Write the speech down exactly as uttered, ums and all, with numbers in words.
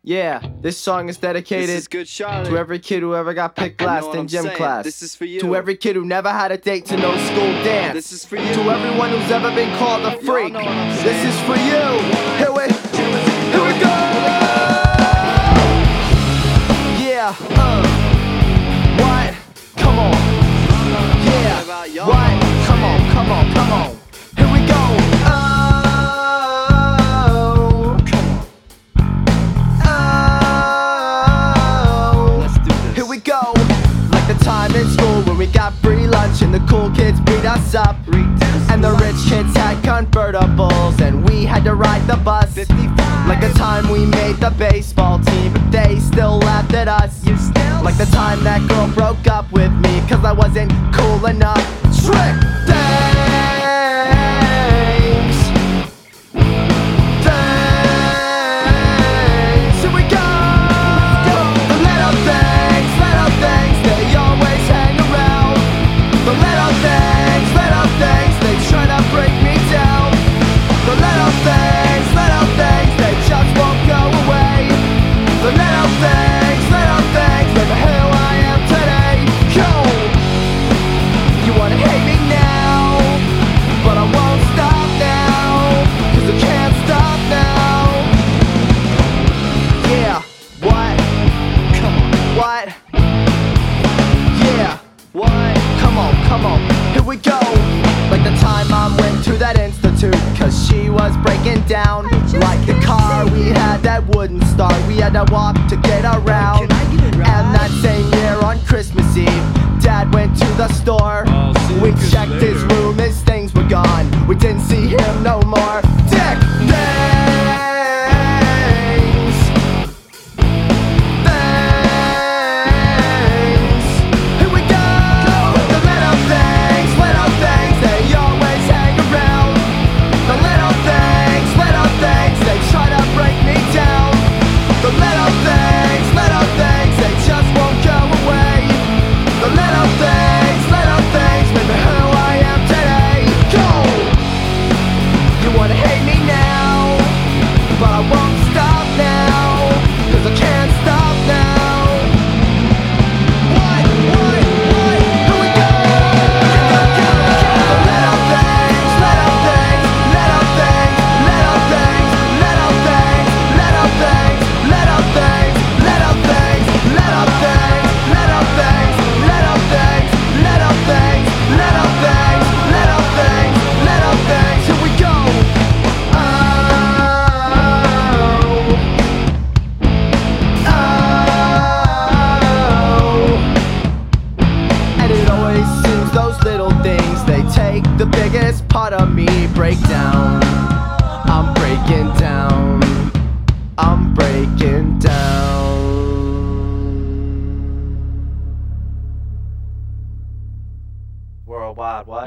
Yeah, this song is dedicated This is good, Charlotte. to every kid who ever got picked last in I'm gym saying. class. This is for you. To every kid who never had a date to no school dance. This is for you. To everyone who's ever been called a freak. know what I'm This saying. is for you. Here we, here we go. Yeah. Uh. What? Come on. Yeah. About y'all. What? Come on. Come on. Come on. Here we go. Oh. Go. Like the time in school when we got free lunch and the cool kids beat us up, and the rich kids had convertibles and we had to ride the bus. Like the time we made the baseball team but they still laughed at us. Like the time that girl broke up with me cause I wasn't cool enough. Trick things. Things. Here we go. The little things, little things, they always hang around. The little things, little things, they try to break me down. The little things, little things, they just won't go away. The little things, little things, make me who I am today. Yo, you wanna hate me now, but I won't stop now, cause I can't stop now. Yeah, what? Come on, what? Yeah, what? Come on, come on, here we go. Like the time I went to that institute cause she was breaking down. Like the car we had that wouldn't start, we had to walk to get around. And that same year on Christmas Eve, Dad went to the store. We checked his room, his things were gone. We didn't see him no more. Dick things. Things. Here we go. The little things, little things, they always hang around. The little things, little things, they try to break me down. The little things, little things, they just won't go away. The little things, little things, make me who I am today. Go! You wanna hate me now, but I won't stop now, cause I can't stop now. What? What? What? Here we go! The little things, little things, little things, little things, little things, little things, little things, little things, little things, little things, little things, little things, little things, little things, little things. Here we go. Oh, oh. And it always seems those little things, they take the biggest part of me. Break down. I'm breaking down. I'm breaking down. Worldwide, what?